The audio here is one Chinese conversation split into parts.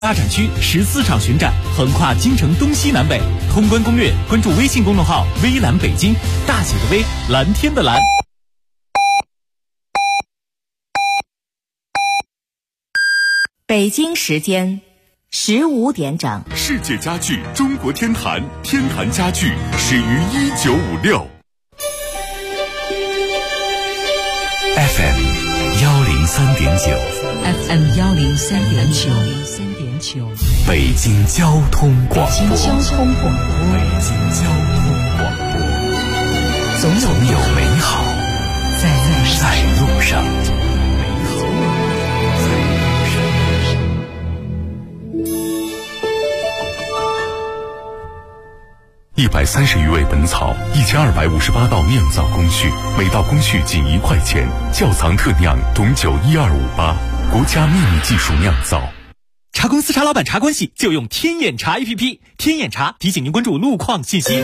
大展区14场巡展，横跨京城东西南北。通关攻略，关注微信公众号“微蓝北京”，大写的微，蓝天的蓝。 北京时间15点整。 世界家具中国天坛，天坛家具始于1956。FM 103.9，FM 103.9， 北京交通广播， 北京交通广播， 总有美好在路上。130余味本草，1258道酿造工序，每道工序仅1块钱。窖藏特酿董酒12588，国家秘密技术酿造。 茶公司茶老板茶关系就用天眼茶 APP， 天眼茶提醒您关注路况信息。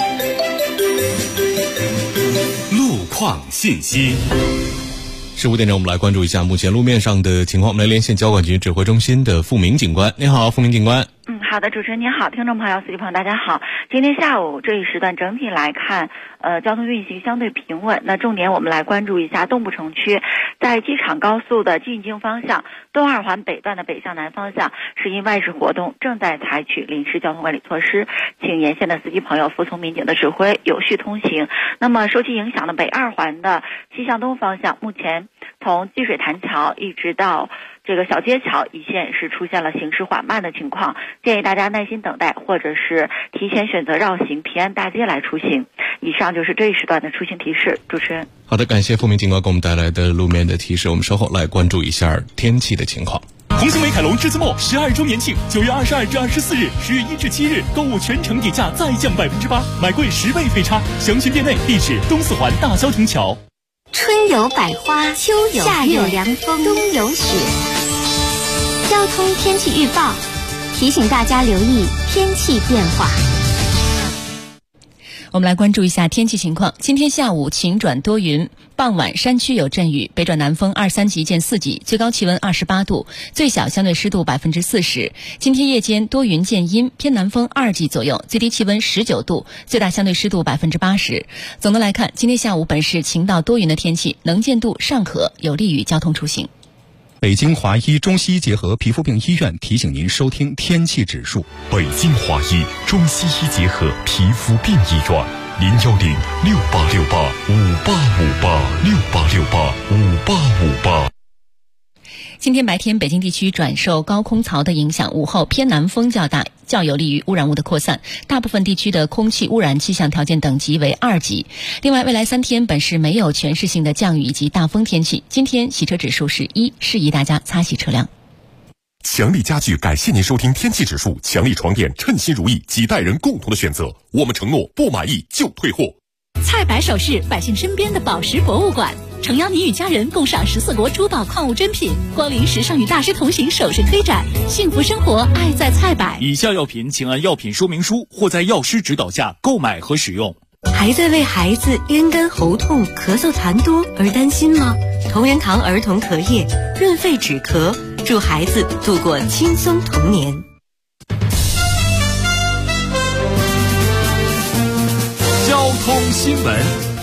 路况信息。 15点钟，我们来关注一下目前路面上的情况。我们来连线交管局指挥中心的付明警官。您好，付明警官。 好的，主持人您好，听众朋友、司机朋友大家好。今天下午这一时段整体来看，交通运行相对平稳。那重点我们来关注一下东部城区，在机场高速的进京方向，东二环北段的北向南方向，是因外事活动正在采取临时交通管理措施，请沿线的司机朋友服从民警的指挥，有序通行。那么受其影响的北二环的西向东方向，目前从积水潭桥一直到这个小街桥一线是出现了行驶缓慢的情况，建议大家耐心等待，或者是提前选择绕行平安大街来出行。以上就是这一时段的出行提示。主持人， 好的，感谢付明警官给我们带来的路面的提示。我们稍后来关注一下天气的情况。 红星美凯龙栀子墨12周年庆，9月22至24日，10月1至7日，购物全程底价再降8%，买贵10倍费差。详询店内，地址东四环大萧亭桥。 春有百花，秋有夏有凉风，冬有雪。交通天气预报提醒大家留意天气变化。 我们来关注一下天气情况。今天下午晴转多云，傍晚山区有阵雨，北转南风2、3级见4级，最高气温28度，最小相对湿度40%。今天夜间多云见阴，偏南风2级左右，最低气温19度，最大相对湿度80%。总的来看，今天下午本市晴到多云的天气，能见度尚可，有利于交通出行。 北京华医中西医结合皮肤病医院提醒您收听天气指数。 北京华医中西医结合皮肤病医院，010-6868-5858，6868-5858。 今天白天，北京地区转受高空槽的影响，午后偏南风较大，较有利于污染物的扩散。大部分地区的空气污染气象条件等级为2级。另外，未来3天本市没有全市性的降雨以及大风天气。今天洗车指数是1，适宜大家擦洗车辆。 强力家具感谢您收听天气指数，强力床垫称心如意，几代人共同的选择。我们承诺不满意就退货。 菜百首饰，百姓身边的宝石博物馆，诚邀你与家人共赏14国珠宝矿物珍品，光临时尚与大师同行首饰推展，幸福生活爱在菜百。 以下药品请按药品说明书或在药师指导下购买和使用。 还在为孩子咽干喉痛、咳嗽痰多而担心吗？同仁堂儿童咳液润肺止咳，祝孩子度过轻松童年。 交通新闻。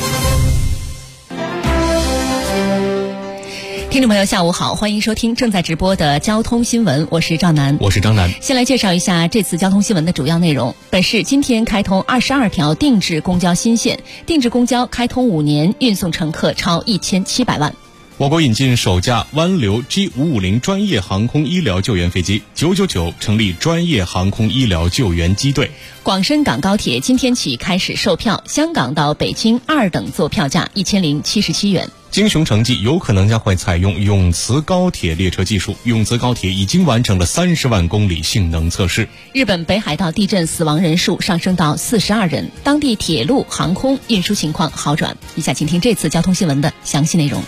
听众朋友下午好，欢迎收听正在直播的交通新闻，我是赵楠。 我是张楠。 先来介绍一下这次交通新闻的主要内容。本市今天开通22条定制公交新线，定制公交开通5年，运送乘客超1700万。 我国引进首架湾流 G550 专业航空医疗救援飞机，999成立专业航空医疗救援机队。 广深港高铁今天起开始售票，香港到北京2等座票价1077元。 京雄城际有可能将会采用永磁高铁列车技术，永磁高铁已经完成了30万公里性能测试。 日本北海道地震死亡人数上升到42人，当地铁路、航空运输情况好转。以下请听这次交通新闻的详细内容。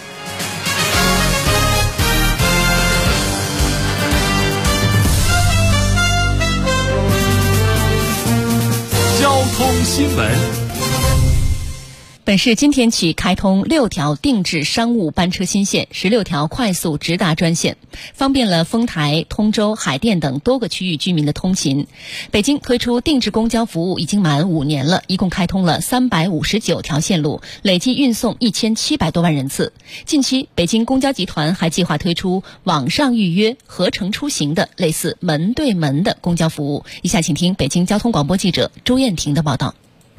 交通新闻。 本市今天起开通6条定制商务班车新线，16条快速直达专线，方便了丰台、通州、海淀等多个区域居民的通勤。北京推出定制公交服务已经满5年了，一共开通了359条线路，累计运送1700多万人次。近期，北京公交集团还计划推出网上预约、合乘出行的类似门对门的公交服务。以下请听北京交通广播记者朱艳婷的报道。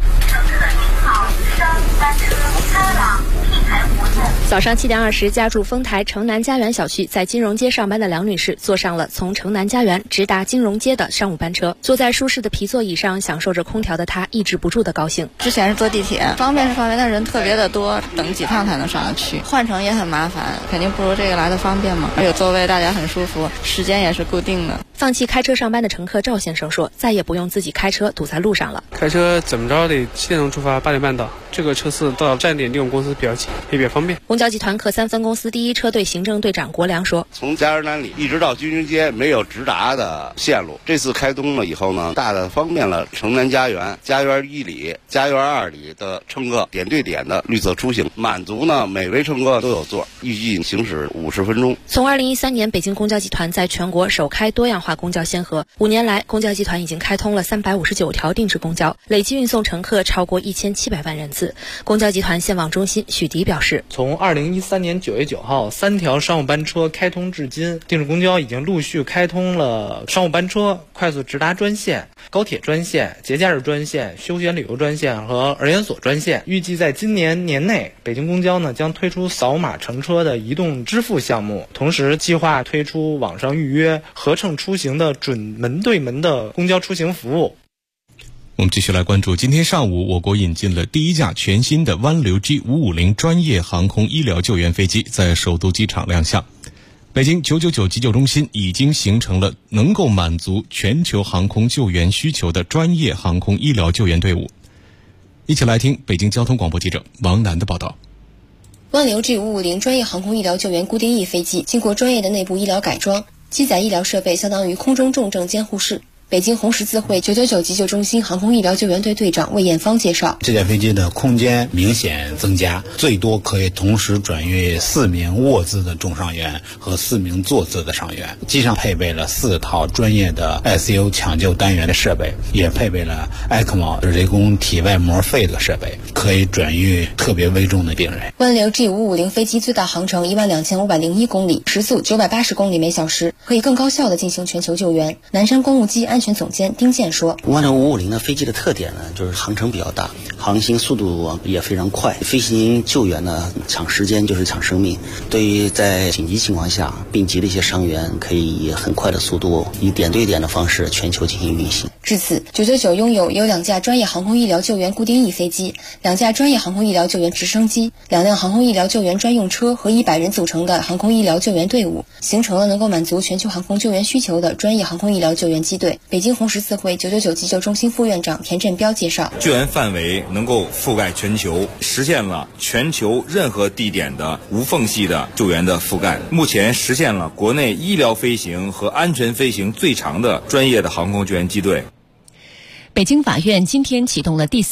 早上7点20，家住丰台城南家园小区，在金融街上班的梁女士坐上了从城南家园直达金融街的商务班车。坐在舒适的皮座椅上，享受着空调的她抑制不住的高兴。 之前是坐地铁，方便是方便，但人特别的多，等几趟才能上得去，换乘也很麻烦，肯定不如这个来的方便嘛。有座位，大家很舒服，时间也是固定的。 放弃开车上班的乘客赵先生说，再也不用自己开车堵在路上了。 开车怎么着得7点钟出发，8点半到，这个车次到站点离我们公司比较近，也比较方便。 公交集团克3分公司第1车队行政队长国良说， 从家园南里一直到军营街没有直达的线路，这次开通了以后呢，大大方便了城南家园、家园1里、家园2里的乘客点对点的绿色出行，满足呢每位乘客都有座，预计行驶50分钟。 从2013年北京公交集团在全国首开多样化公交先河，5年来公交集团已经开通了359条定制公交，累计运送乘客超过1700万人次。公交集团线网中心许迪表示， 从2013年9月9号3条商务班车开通至今，定制公交已经陆续开通了商务班车、快速直达专线、高铁专线、节假日专线、休闲旅游专线和儿研所专线。预计在今年年内，北京公交呢将推出扫码乘车的移动支付项目，同时计划推出网上预约、合乘出行的准门对门的公交出行服务。 我们继续来关注，今天上午，我国引进了第1架全新的湾流 G550 专业航空医疗救援飞机在首都机场亮相。北京999急救中心已经形成了能够满足全球航空救援需求的专业航空医疗救援队伍。一起来听北京交通广播记者王楠的报道。 湾流 G550 专业航空医疗救援固定翼飞机经过专业的内部医疗改装，机载医疗设备相当于空中重症监护室。北京红十字会999急救中心航空医疗救援队队长魏艳芳介绍， 这架飞机的空间明显增加，最多可以同时转运4名卧姿的重伤员和4名坐姿的伤员。机上配备了4套专业的 ICU 抢救单元的设备，也配备了 ECMO 人工体外膜肺的设备，可以转运特别危重的病人。 湾流 G550 飞机最大航程12501公里，时速980公里每小时，可以更高效地进行全球救援。南山公务机安全总监丁健说， 湾流550的飞机的特点呢，就是航程比较大，航行速度也非常快，飞行救援呢抢时间就是抢生命。对于在紧急情况下病急的一些伤员，可以以很快的速度，以点对点的方式全球进行运行。 至此，999拥有2架专业航空医疗救援固定翼飞机、2架专业航空医疗救援直升机、2辆航空医疗救援专用车和100人组成的航空医疗救援队伍，形成了能够满足全球航空救援需求的专业航空医疗救援机队。北京红十字会999急救中心副院长田振彪介绍， 救援范围能够覆盖全球，实现了全球任何地点的无缝隙的救援的覆盖。目前实现了国内医疗飞行和安全飞行最长的专业的航空救援机队。 北京法院今天启动了第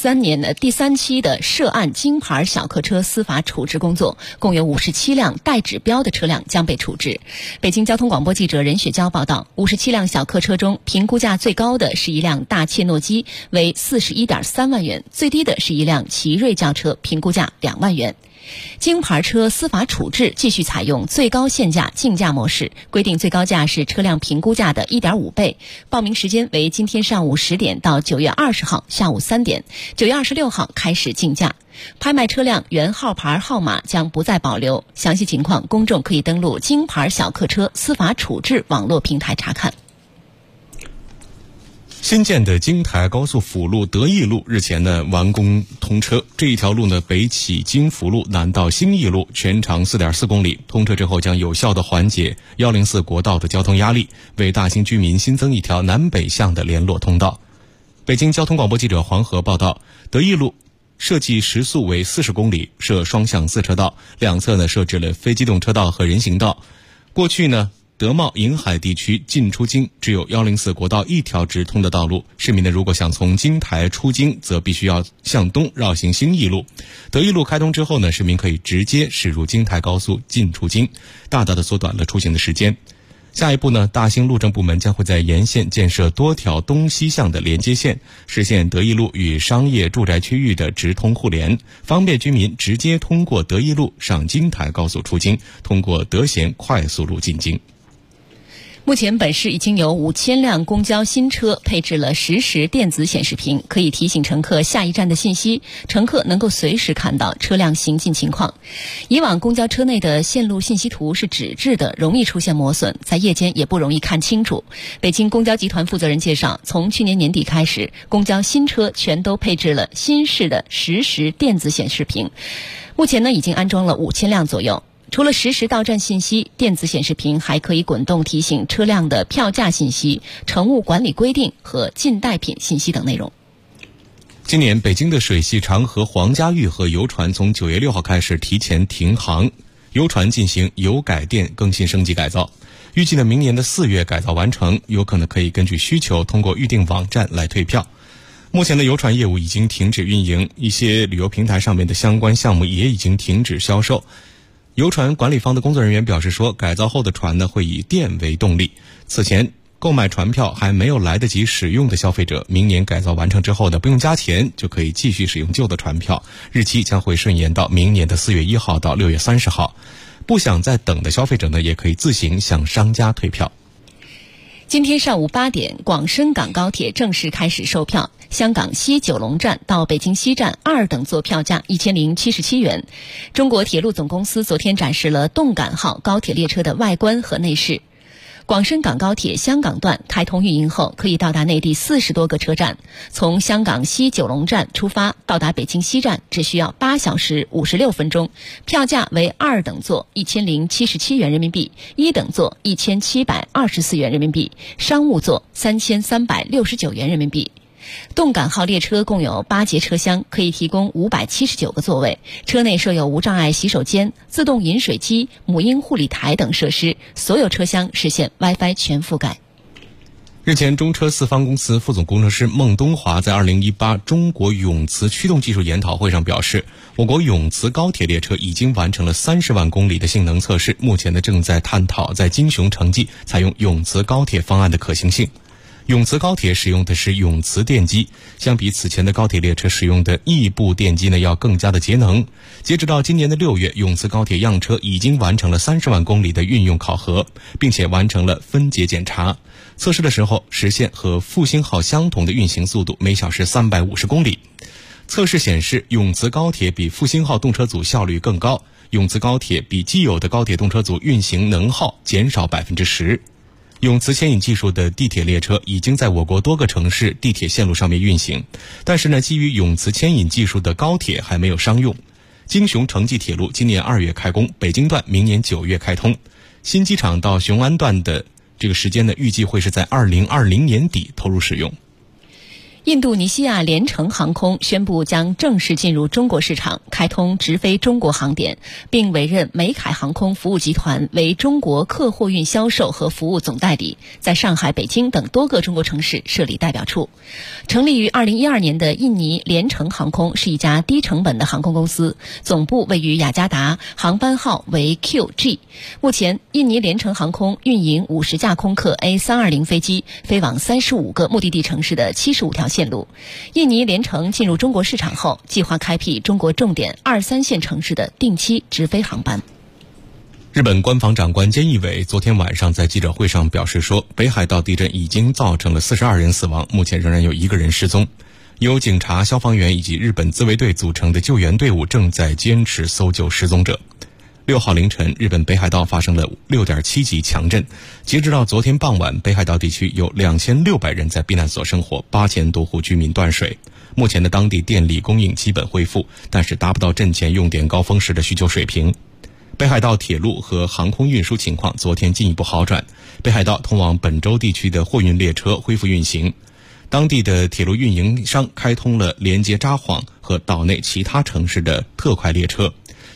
3期的涉案京牌小客车司法处置工作，共有57辆带指标的车辆将被处置。北京交通广播记者任雪娇报道，57辆小客车中，评估价最高的是一辆大切诺基，为41.3万元；最低的是一辆奇瑞轿车，评估价2万元。京牌车司法处置继续采用最高限价竞价模式，规定最高价是车辆评估价的 1.5 倍。报名时间为今天上午10点到9月20号下午3点，9月26号开始竞价。拍卖车辆原号牌号码将不再保留。详细情况，公众可以登录京牌小客车司法处置网络平台查看。 新建的京台高速辅路德义路日前呢完工通车，这一条路呢北起京福路，南到兴义路，全长 4.4 公里。通车之后将有效地缓解104国道的交通压力，为大兴居民新增一条南北向的联络通道。北京交通广播记者黄河报道，德义路设计时速为40公里，设双向4车道，两侧呢设置了非机动车道和人行道。过去呢德茂银海地区进出京只有104国道一条直通的道路，市民呢如果想从京台出京，则必须要向东绕行兴义路。德义路开通之后呢，市民可以直接驶入京台高速进出京，大大的缩短了出行的时间。下一步呢，大兴路政部门将会在沿线建设多条东西向的连接线，实现德义路与商业住宅区域的直通互联，方便居民直接通过德义路上京台高速出京，通过德贤快速路进京。 目前本市已经有5000辆公交新车配置了实时电子显示屏，可以提醒乘客下一站的信息，乘客能够随时看到车辆行进情况。以往公交车内的线路信息图是纸质的，容易出现磨损，在夜间也不容易看清楚。北京公交集团负责人介绍，从去年年底开始，公交新车全都配置了新式的实时电子显示屏，目前呢已经安装了5000辆左右。除了实时到站信息，电子显示屏还可以滚动提醒车辆的票价信息、乘务管理规定和近代品信息等内容。 今年北京的水系长河皇家玉河游船从9月6号开始提前停航，游船进行油改电更新升级改造，预计呢明年的4月改造完成，游客呢可以根据需求通过预订网站来退票。目前的游船业务已经停止运营，一些旅游平台上面的相关项目也已经停止销售。游船管理方的工作人员表示说，改造后的船呢会以电为动力。此前购买船票还没有来得及使用的消费者，明年改造完成之后呢，不用加钱就可以继续使用旧的船票，日期将会顺延到明年的4月1号到6月30号。不想再等的消费者呢，也可以自行向商家退票。 今天上午8点，广深港高铁正式开始售票。香港西九龙站到北京西站2等座票价1077元。中国铁路总公司昨天展示了动感号高铁列车的外观和内饰。广深港高铁香港段开通运营后，可以到达内地40多个车站。从香港西九龙站出发，到达北京西站只需要8小时56分钟，票价为2等座1077元人民币，1等座1724元人民币，商务座3369元人民币。动感号列车共有8节车厢，可以提供579个座位，车内设有无障碍洗手间、自动饮水机、母婴护理台等设施，所有车厢实现 WiFi 全覆盖。 日前，中车四方公司副总工程师孟东华在2018中国永磁驱动技术研讨会上表示，我国永磁高铁列车已经完成了30万公里的性能测试，目前呢正在探讨在金雄城际采用永磁高铁方案的可行性。永磁高铁使用的是永磁电机，相比此前的高铁列车使用的异步电机呢，要更加的节能。截止到今年的6月，永磁高铁样车已经完成了30万公里的运用考核，并且完成了分节检查。测试的时候实现和复兴号相同的运行速度，每小时350公里。测试显示，永磁高铁比复兴号动车组效率更高，永磁高铁比既有的高铁动车组运行能耗减少 10%。永磁牵引技术的地铁列车已经在我国多个城市地铁线路上面运行，但是呢，基于永磁牵引技术的高铁还没有商用。京雄城际铁路今年2月开工，北京段明年9月开通，新机场到雄安段的这个时间呢，预计会是在2020年底投入使用。 印度尼西亚联程航空宣布将正式进入中国市场，开通直飞中国航点，并委任美凯航空服务集团为中国客货运销售和服务总代理，在上海、北京等多个中国城市设立代表处。成立于2012年的印尼联程航空是一家低成本的航空公司，总部位于雅加达，航班号为 QG。目前，印尼联程航空运营50架空客 A320 飞机，飞往35个目的地城市的75条线路。印尼联程进入中国市场后，计划开辟中国重点2、3线城市的定期直飞航班。 日本官房长官菅义伟昨天晚上在记者会上表示说，北海道地震已经造成了42人死亡，目前仍然有1个人失踪。由警察、消防员以及日本自卫队组成的救援队伍正在坚持搜救失踪者。6号凌晨，日本北海道发生了6.7级强震。截止到昨天傍晚，北海道地区有2600人在避难所生活，8000多户居民断水。目前的当地电力供应基本恢复，但是达不到震前用电高峰时的需求水平。北海道铁路和航空运输情况昨天进一步好转，北海道通往本州地区的货运列车恢复运行。当地的铁路运营商开通了连接札幌和岛内其他城市的特快列车。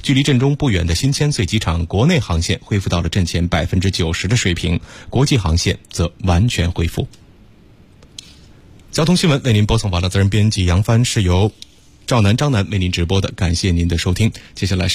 距离震中不远的新千岁机场国内航线恢复到了震前90%的水平，国际航线则完全恢复。交通新闻为您播送完了，责任编辑杨帆，是由赵楠、张楠为您直播的，感谢您的收听。接下来是